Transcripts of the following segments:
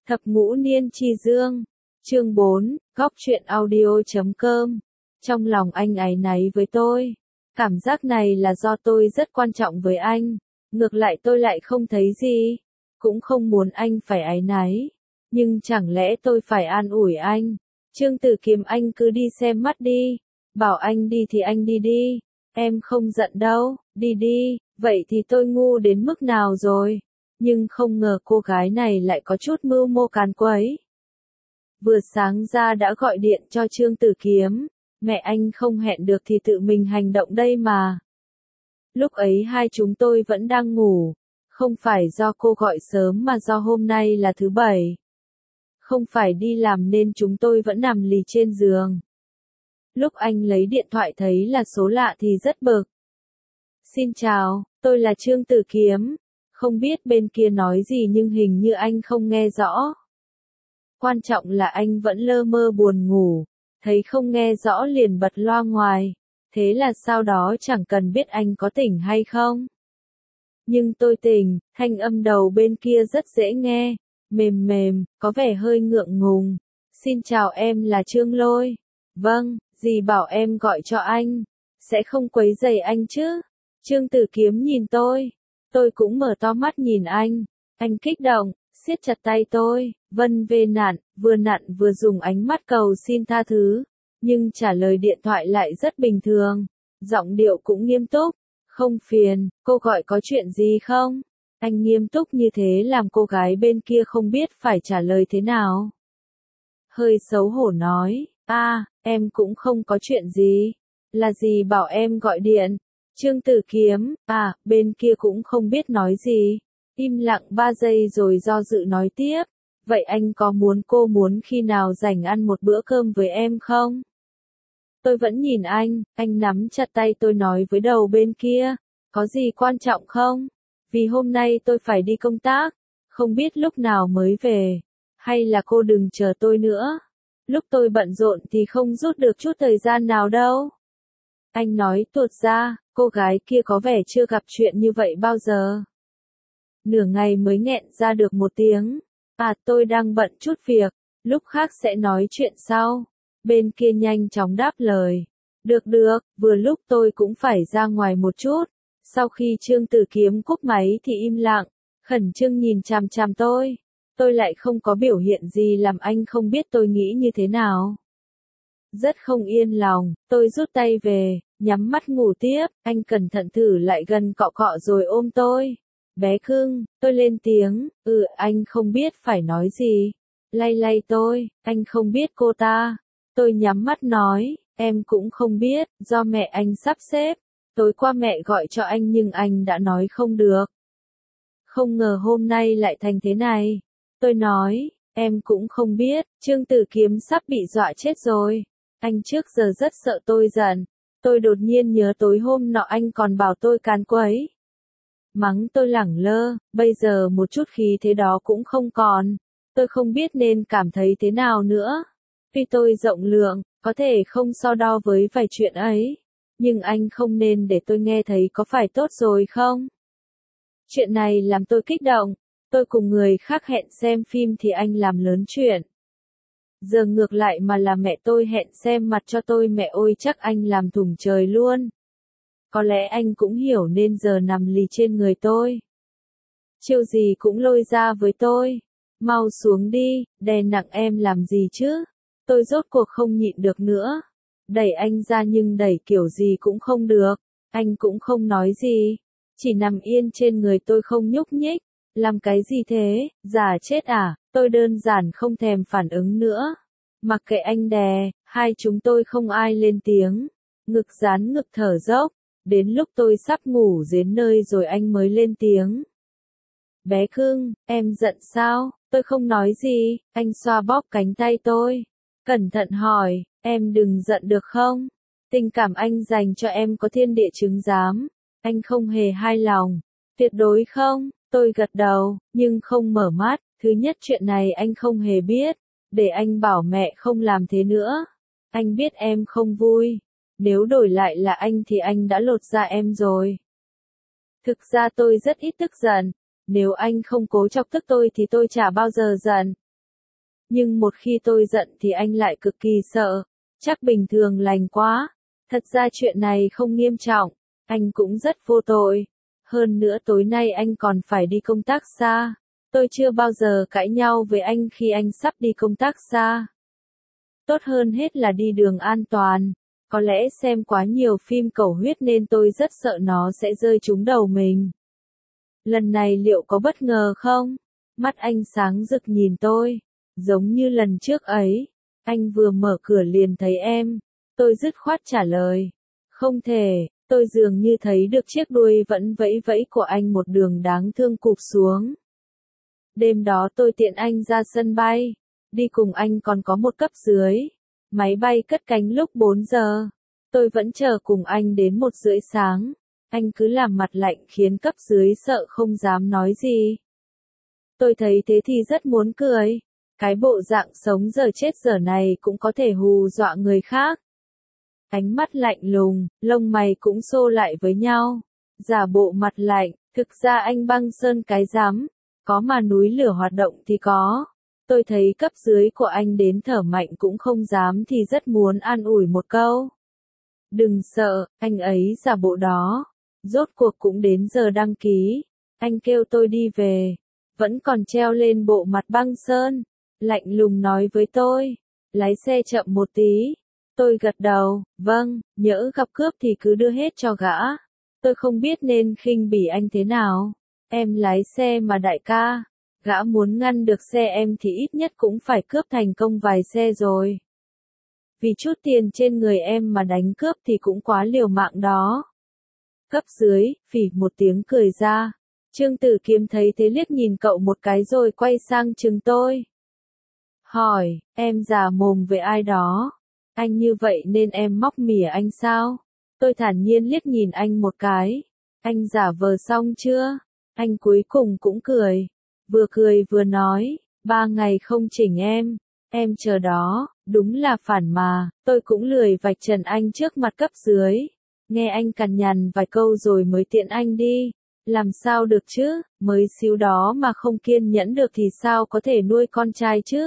Thập ngũ niên chi dương. Chương 4, góc truyện audio.com. Trong lòng anh áy náy với tôi. Cảm giác này là do tôi rất quan trọng với anh. Ngược lại tôi lại không thấy gì. Cũng không muốn anh phải áy náy. Nhưng chẳng lẽ tôi phải an ủi anh. Trương Tử Kiếm, anh cứ đi xem mắt đi. Bảo anh đi thì anh đi đi. Em không giận đâu, đi đi. Vậy thì tôi ngu đến mức nào rồi? Nhưng không ngờ cô gái này lại có chút mưu mô càn quấy. Vừa sáng ra đã gọi điện cho Trương Tử Kiếm. Mẹ anh không hẹn được thì tự mình hành động đây mà. Lúc ấy hai chúng tôi vẫn đang ngủ. Không phải do cô gọi sớm mà do hôm nay là thứ bảy. Không phải đi làm nên chúng tôi vẫn nằm lì trên giường. Lúc anh lấy điện thoại thấy là số lạ thì rất bực. Xin chào, tôi là Trương Tử Kiếm. Không biết bên kia nói gì nhưng hình như anh không nghe rõ. Quan trọng là anh vẫn lơ mơ buồn ngủ. Thấy không nghe rõ liền bật loa ngoài. Thế là sau đó chẳng cần biết anh có tỉnh hay không. Nhưng tôi tỉnh, thanh âm đầu bên kia rất dễ nghe. Mềm mềm, có vẻ hơi ngượng ngùng. Xin chào, em là Trương Lôi. Vâng, dì bảo em gọi cho anh. Sẽ không quấy rầy anh chứ? Trương Tử Kiếm nhìn tôi. Tôi cũng mở to mắt nhìn anh. Anh kích động, siết chặt tay tôi. Vân vê nặn vừa dùng ánh mắt cầu xin tha thứ. Nhưng trả lời điện thoại lại rất bình thường. Giọng điệu cũng nghiêm túc. Không phiền, cô gọi có chuyện gì không? Anh nghiêm túc như thế làm cô gái bên kia không biết phải trả lời thế nào. Hơi xấu hổ nói, em cũng không có chuyện gì. Là gì bảo em gọi điện? Trương Tử Kiếm, bên kia cũng không biết nói gì. Im lặng 3 giây rồi do dự nói tiếp. Vậy anh có cô muốn khi nào rảnh ăn một bữa cơm với em không? Tôi vẫn nhìn anh nắm chặt tay tôi nói với đầu bên kia. Có gì quan trọng không? Vì hôm nay tôi phải đi công tác, không biết lúc nào mới về. Hay là cô đừng chờ tôi nữa. Lúc tôi bận rộn thì không rút được chút thời gian nào đâu. Anh nói tuột ra, cô gái kia có vẻ chưa gặp chuyện như vậy bao giờ. Nửa ngày mới nghẹn ra được một tiếng. Tôi đang bận chút việc, lúc khác sẽ nói chuyện sau. Bên kia nhanh chóng đáp lời. Được, vừa lúc tôi cũng phải ra ngoài một chút. Sau khi Trương Tử Kiếm cúp máy thì im lặng, khẩn trương nhìn chằm chằm tôi. Tôi lại không có biểu hiện gì làm anh không biết tôi nghĩ như thế nào. Rất không yên lòng, tôi rút tay về, nhắm mắt ngủ tiếp, anh cẩn thận thử lại gần cọ cọ rồi ôm tôi. Bé cưng, tôi lên tiếng, anh không biết phải nói gì. Lay lay tôi, anh không biết cô ta. Tôi nhắm mắt nói, em cũng không biết, do mẹ anh sắp xếp. Tối qua mẹ gọi cho anh nhưng anh đã nói không được. Không ngờ hôm nay lại thành thế này. Tôi nói, em cũng không biết, Trương Tử Kiếm sắp bị dọa chết rồi. Anh trước giờ rất sợ tôi giận. Tôi đột nhiên nhớ tối hôm nọ anh còn bảo tôi càn quấy. Mắng tôi lẳng lơ, bây giờ một chút khí thế đó cũng không còn. Tôi không biết nên cảm thấy thế nào nữa. Tuy tôi rộng lượng, có thể không so đo với vài chuyện ấy. Nhưng anh không nên để tôi nghe thấy có phải tốt rồi không? Chuyện này làm tôi kích động. Tôi cùng người khác hẹn xem phim thì anh làm lớn chuyện. Giờ ngược lại mà là mẹ tôi hẹn xem mặt cho tôi, mẹ ơi chắc anh làm thủng trời luôn. Có lẽ anh cũng hiểu nên giờ nằm lì trên người tôi. Chiêu gì cũng lôi ra với tôi. Mau xuống đi, đè nặng em làm gì chứ? Tôi rốt cuộc không nhịn được nữa. Đẩy anh ra nhưng đẩy kiểu gì cũng không được. Anh cũng không nói gì. Chỉ nằm yên trên người tôi không nhúc nhích. Làm cái gì thế, giả chết à? Tôi đơn giản không thèm phản ứng nữa. Mặc kệ anh đè, hai chúng tôi không ai lên tiếng. Ngực dán ngực thở dốc. Đến lúc tôi sắp ngủ đến nơi rồi anh mới lên tiếng. Bé cưng, em giận sao? Tôi không nói gì, anh xoa bóp cánh tay tôi. Cẩn thận hỏi, em đừng giận được không? Tình cảm anh dành cho em có thiên địa chứng giám. Anh không hề hài lòng. Tuyệt đối không, tôi gật đầu, nhưng không mở mắt. Thứ nhất chuyện này anh không hề biết. Để anh bảo mẹ không làm thế nữa. Anh biết em không vui. Nếu đổi lại là anh thì anh đã lột da em rồi. Thực ra tôi rất ít tức giận. Nếu anh không cố chọc tức tôi thì tôi chả bao giờ giận. Nhưng một khi tôi giận thì anh lại cực kỳ sợ. Chắc bình thường lành quá. Thật ra chuyện này không nghiêm trọng. Anh cũng rất vô tội. Hơn nữa tối nay anh còn phải đi công tác xa. Tôi chưa bao giờ cãi nhau với anh khi anh sắp đi công tác xa. Tốt hơn hết là đi đường an toàn. Có lẽ xem quá nhiều phim cầu huyết nên tôi rất sợ nó sẽ rơi trúng đầu mình. Lần này liệu có bất ngờ không? Mắt anh sáng rực nhìn tôi. Giống như lần trước ấy. Anh vừa mở cửa liền thấy em. Tôi dứt khoát trả lời. Không thể, tôi dường như thấy được chiếc đuôi vẫn vẫy vẫy của anh một đường đáng thương cụp xuống. Đêm đó tôi tiện anh ra sân bay. Đi cùng anh còn có một cấp dưới. Máy bay cất cánh lúc 4 giờ. Tôi vẫn chờ cùng anh đến 1:30 sáng. Anh cứ làm mặt lạnh khiến cấp dưới sợ không dám nói gì. Tôi thấy thế thì rất muốn cười. Cái bộ dạng sống giờ chết giờ này cũng có thể hù dọa người khác. Ánh mắt lạnh lùng, lông mày cũng xô lại với nhau. Giả bộ mặt lạnh, thực ra anh băng sơn cái rắm. Có mà núi lửa hoạt động thì có. Tôi thấy cấp dưới của anh đến thở mạnh cũng không dám thì rất muốn an ủi một câu. Đừng sợ, anh ấy giả bộ đó. Rốt cuộc cũng đến giờ đăng ký. Anh kêu tôi đi về. Vẫn còn treo lên bộ mặt băng sơn. Lạnh lùng nói với tôi. Lái xe chậm một tí. Tôi gật đầu, vâng, nhỡ gặp cướp thì cứ đưa hết cho gã. Tôi không biết nên khinh bỉ anh thế nào. Em lái xe mà đại ca. Gã muốn ngăn được xe em thì ít nhất cũng phải cướp thành công vài xe rồi. Vì chút tiền trên người em mà đánh cướp thì cũng quá liều mạng đó. Cấp dưới, phỉ một tiếng cười ra. Trương Tử Kiếm thấy thế liếc nhìn cậu một cái rồi quay sang chừng tôi. Hỏi, em già mồm với ai đó? Anh như vậy nên em móc mỉa anh sao? Tôi thản nhiên liếc nhìn anh một cái. Anh giả vờ xong chưa? Anh cuối cùng cũng cười. Vừa cười vừa nói, 3 ngày không chỉnh em chờ đó, đúng là phản mà, tôi cũng lười vạch trần anh trước mặt cấp dưới. Nghe anh cằn nhằn vài câu rồi mới tiện anh đi. Làm sao được chứ, mới xíu đó mà không kiên nhẫn được thì sao có thể nuôi con trai chứ?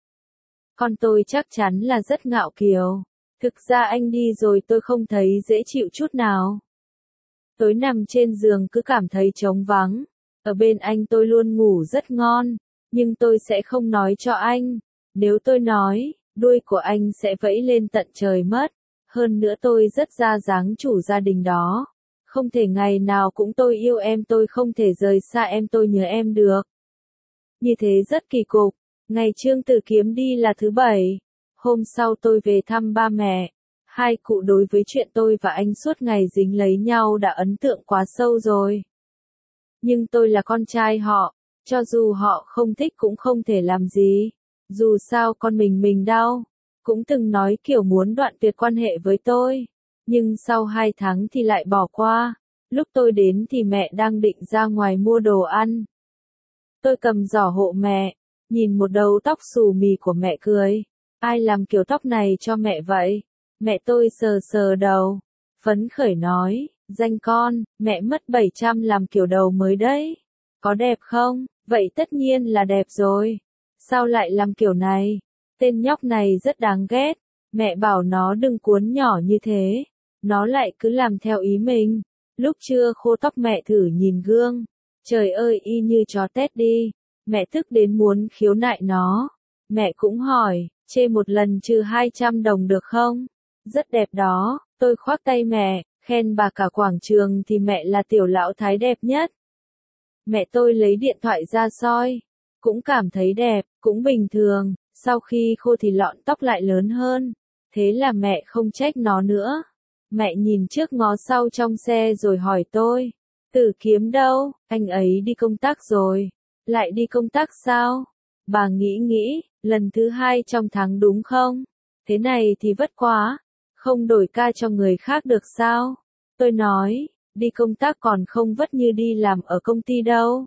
Con tôi chắc chắn là rất ngạo kiều. Thực ra anh đi rồi tôi không thấy dễ chịu chút nào. Tối nằm trên giường cứ cảm thấy trống vắng. Ở bên anh tôi luôn ngủ rất ngon. Nhưng tôi sẽ không nói cho anh. Nếu tôi nói, đuôi của anh sẽ vẫy lên tận trời mất. Hơn nữa tôi rất ra dáng chủ gia đình đó. Không thể ngày nào cũng tôi yêu em, tôi không thể rời xa em, tôi nhớ em được. Như thế rất kỳ cục. Ngày Trương Tử Kiếm đi là thứ Bảy. Hôm sau tôi về thăm ba mẹ. Hai cụ đối với chuyện tôi và anh suốt ngày dính lấy nhau đã ấn tượng quá sâu rồi. Nhưng tôi là con trai họ. Cho dù họ không thích cũng không thể làm gì. Dù sao con mình đau. Cũng từng nói kiểu muốn đoạn tuyệt quan hệ với tôi. Nhưng sau 2 tháng thì lại bỏ qua. Lúc tôi đến thì mẹ đang định ra ngoài mua đồ ăn. Tôi cầm giỏ hộ mẹ. Nhìn một đầu tóc xù mì của mẹ cười. Ai làm kiểu tóc này cho mẹ vậy? Mẹ tôi sờ sờ đầu. Phấn khởi nói, danh con, mẹ mất 700 làm kiểu đầu mới đấy. Có đẹp không? Vậy tất nhiên là đẹp rồi. Sao lại làm kiểu này? Tên nhóc này rất đáng ghét. Mẹ bảo nó đừng cuốn nhỏ như thế. Nó lại cứ làm theo ý mình. Lúc trưa khô tóc mẹ thử nhìn gương. Trời ơi y như chó tét đi. Mẹ tức đến muốn khiếu nại nó. Mẹ cũng hỏi, chê một lần trừ 200 đồng được không? Rất đẹp đó, tôi khoác tay mẹ, khen bà cả quảng trường thì mẹ là tiểu lão thái đẹp nhất. Mẹ tôi lấy điện thoại ra soi. Cũng cảm thấy đẹp, cũng bình thường, sau khi khô thì lọn tóc lại lớn hơn. Thế là mẹ không trách nó nữa. Mẹ nhìn trước ngó sau trong xe rồi hỏi tôi. Tử Kiếm đâu? Anh ấy đi công tác rồi. Lại đi công tác sao? Bà nghĩ, lần thứ 2 trong tháng đúng không? Thế này thì vất quá. Không đổi ca cho người khác được sao? Tôi nói, đi công tác còn không vất như đi làm ở công ty đâu.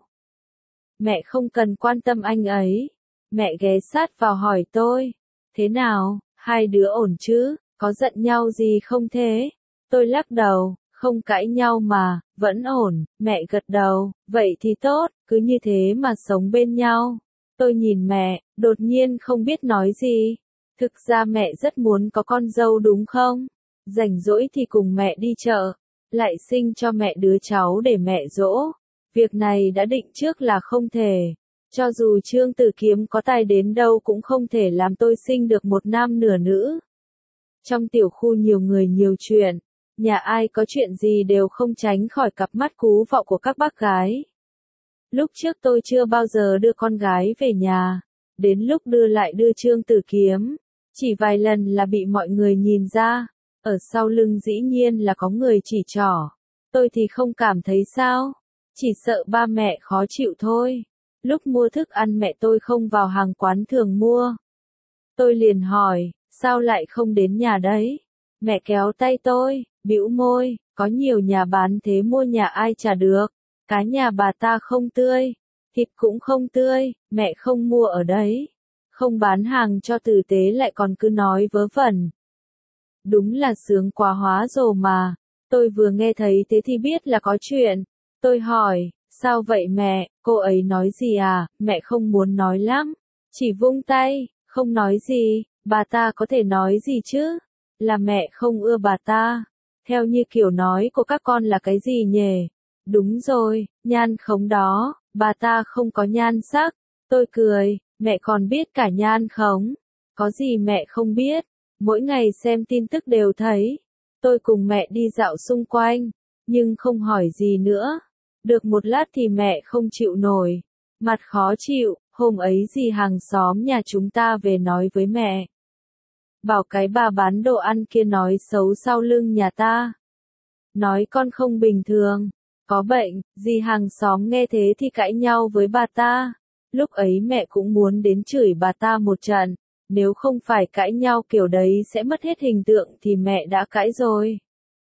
Mẹ không cần quan tâm anh ấy. Mẹ ghé sát vào hỏi tôi. Thế nào, hai đứa ổn chứ? Có giận nhau gì không thế? Tôi lắc đầu, không cãi nhau mà, vẫn ổn. Mẹ gật đầu, vậy thì tốt, cứ như thế mà sống bên nhau. Tôi nhìn mẹ, đột nhiên không biết nói gì. Thực ra mẹ rất muốn có con dâu đúng không? Rảnh rỗi thì cùng mẹ đi chợ, lại sinh cho mẹ đứa cháu để mẹ dỗ. Việc này đã định trước là không thể. Cho dù Trương Tử Kiếm có tài đến đâu cũng không thể làm tôi sinh được một nam nửa nữ. Trong tiểu khu nhiều người nhiều chuyện, nhà ai có chuyện gì đều không tránh khỏi cặp mắt cú vọng của các bác gái. Lúc trước tôi chưa bao giờ đưa con gái về nhà, đến lúc đưa lại đưa Trương Tử Kiếm, chỉ vài lần là bị mọi người nhìn ra, ở sau lưng dĩ nhiên là có người chỉ trỏ. Tôi thì không cảm thấy sao, chỉ sợ ba mẹ khó chịu thôi. Lúc mua thức ăn mẹ tôi không vào hàng quán thường mua. Tôi liền hỏi, sao lại không đến nhà đấy? Mẹ kéo tay tôi, bĩu môi, có nhiều nhà bán thế mua nhà ai trả được. Cá nhà bà ta không tươi, thịt cũng không tươi, mẹ không mua ở đấy. Không bán hàng cho tử tế lại còn cứ nói vớ vẩn. Đúng là sướng quá hóa rồ mà. Tôi vừa nghe thấy thế thì biết là có chuyện. Tôi hỏi, sao vậy mẹ, cô ấy nói gì à? Mẹ không muốn nói lắm, chỉ vung tay, không nói gì. Bà ta có thể nói gì chứ? Là mẹ không ưa bà ta. Theo như kiểu nói của các con là cái gì nhỉ? Đúng rồi, nhan khống đó, bà ta không có nhan sắc. Tôi cười, mẹ còn biết cả nhan khống. Có gì mẹ không biết, mỗi ngày xem tin tức đều thấy. Tôi cùng mẹ đi dạo xung quanh, nhưng không hỏi gì nữa. Được một lát thì mẹ không chịu nổi, mặt khó chịu, hôm ấy dì hàng xóm nhà chúng ta về nói với mẹ. Bảo cái bà bán đồ ăn kia nói xấu sau lưng nhà ta. Nói con không bình thường, có bệnh, dì hàng xóm nghe thế thì cãi nhau với bà ta. Lúc ấy mẹ cũng muốn đến chửi bà ta một trận, nếu không phải cãi nhau kiểu đấy sẽ mất hết hình tượng thì mẹ đã cãi rồi.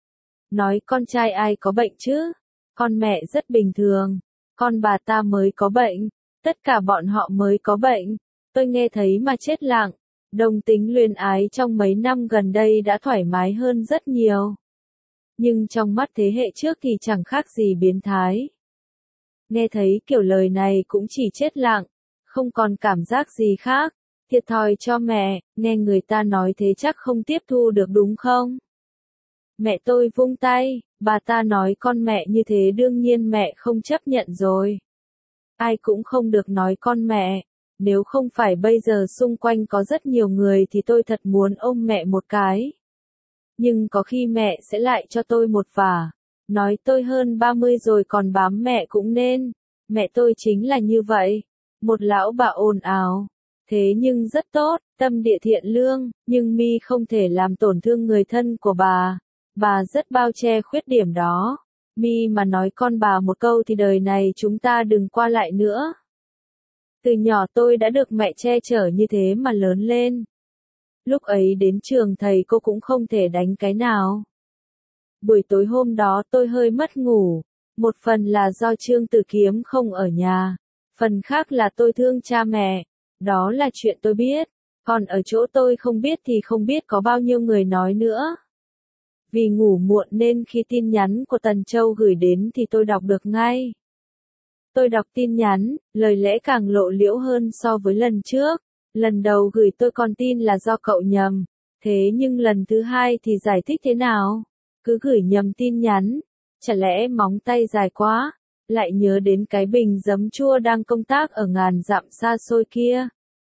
Nói con trai ai có bệnh chứ? Con mẹ rất bình thường, con bà ta mới có bệnh, tất cả bọn họ mới có bệnh. Tôi nghe thấy mà chết lặng. Đồng tính luyến ái trong mấy năm gần đây đã thoải mái hơn rất nhiều. Nhưng trong mắt thế hệ trước thì chẳng khác gì biến thái. Nghe thấy kiểu lời này cũng chỉ chết lặng, không còn cảm giác gì khác. Thiệt thòi cho mẹ, nghe người ta nói thế chắc không tiếp thu được đúng không? Mẹ tôi vung tay, bà ta nói con mẹ như thế đương nhiên mẹ không chấp nhận rồi. Ai cũng không được nói con mẹ. Nếu không phải bây giờ xung quanh có rất nhiều người thì tôi thật muốn ôm mẹ một cái. Nhưng có khi mẹ sẽ lại cho tôi một vả. Nói tôi hơn 30 rồi còn bám mẹ cũng nên. Mẹ tôi chính là như vậy. Một lão bà ồn ào. Thế nhưng rất tốt, tâm địa thiện lương, nhưng mi không thể làm tổn thương người thân của bà. Bà rất bao che khuyết điểm đó. Mi mà nói con bà một câu thì đời này chúng ta đừng qua lại nữa. Từ nhỏ tôi đã được mẹ che chở như thế mà lớn lên. Lúc ấy đến trường thầy cô cũng không thể đánh cái nào. Buổi tối hôm đó tôi hơi mất ngủ. Một phần là do Trương Tử Kiếm không ở nhà. Phần khác là tôi thương cha mẹ. Đó là chuyện tôi biết. Còn ở chỗ tôi không biết thì không biết có bao nhiêu người nói nữa. Vì ngủ muộn nên khi tin nhắn của Tần Châu gửi đến thì tôi đọc được ngay. Tôi đọc tin nhắn, lời lẽ càng lộ liễu hơn so với lần trước. Lần đầu gửi tôi còn tin là do cậu nhầm. Thế nhưng lần thứ hai thì giải thích thế nào? Cứ gửi nhầm tin nhắn. Chả lẽ móng tay dài quá? Lại nhớ đến cái bình giấm chua đang công tác ở ngàn dặm xa xôi kia.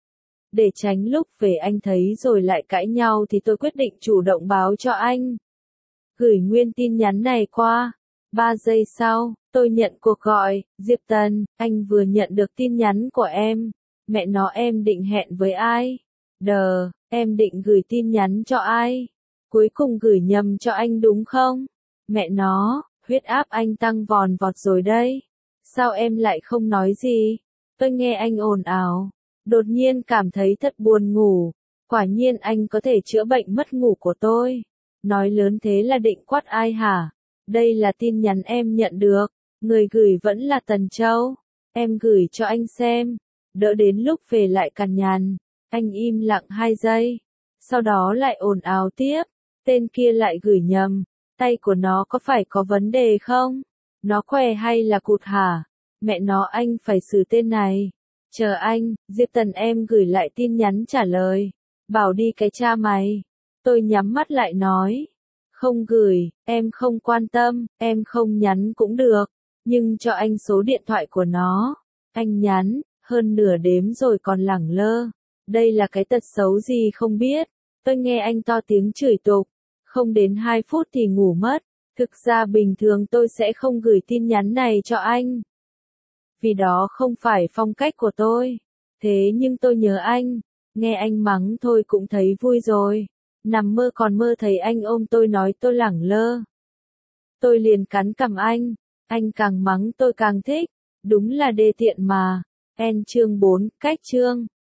Để tránh lúc về anh thấy rồi lại cãi nhau thì tôi quyết định chủ động báo cho anh. Gửi nguyên tin nhắn này qua. 3 giây sau, tôi nhận cuộc gọi. Diệp Tần, anh vừa nhận được tin nhắn của em. Mẹ nó em định hẹn với ai? Đờ, em định gửi tin nhắn cho ai? Cuối cùng gửi nhầm cho anh đúng không? Mẹ nó, huyết áp anh tăng vòn vọt rồi đây. Sao em lại không nói gì? Tôi nghe anh ồn ào. Đột nhiên cảm thấy thật buồn ngủ. Quả nhiên anh có thể chữa bệnh mất ngủ của tôi. Nói lớn thế là định quát ai hả? Đây là tin nhắn em nhận được. Người gửi vẫn là Tần Châu. Em gửi cho anh xem. Đỡ đến lúc về lại cằn nhằn. Anh im lặng 2 giây. Sau đó lại ồn ào tiếp. Tên kia lại gửi nhầm. Tay của nó có phải có vấn đề không? Nó khỏe hay là cụt hả? Mẹ nó anh phải xử tên này. Chờ anh, Diệp Tần em gửi lại tin nhắn trả lời. Bảo đi cái cha mày. Tôi nhắm mắt lại nói. Không gửi, em không quan tâm, em không nhắn cũng được. Nhưng cho anh số điện thoại của nó. Anh nhắn, hơn nửa đêm rồi còn lẳng lơ. Đây là cái tật xấu gì không biết. Tôi nghe anh to tiếng chửi tục. Không đến 2 phút thì ngủ mất. Thực ra bình thường tôi sẽ không gửi tin nhắn này cho anh. Vì đó không phải phong cách của tôi. Thế nhưng tôi nhớ anh. Nghe anh mắng thôi cũng thấy vui rồi. Nằm mơ còn mơ thấy anh ôm tôi nói tôi lẳng lơ. Tôi liền cắn cằm anh càng mắng tôi càng thích. Đúng là đê tiện mà. Chương 4, cách chương.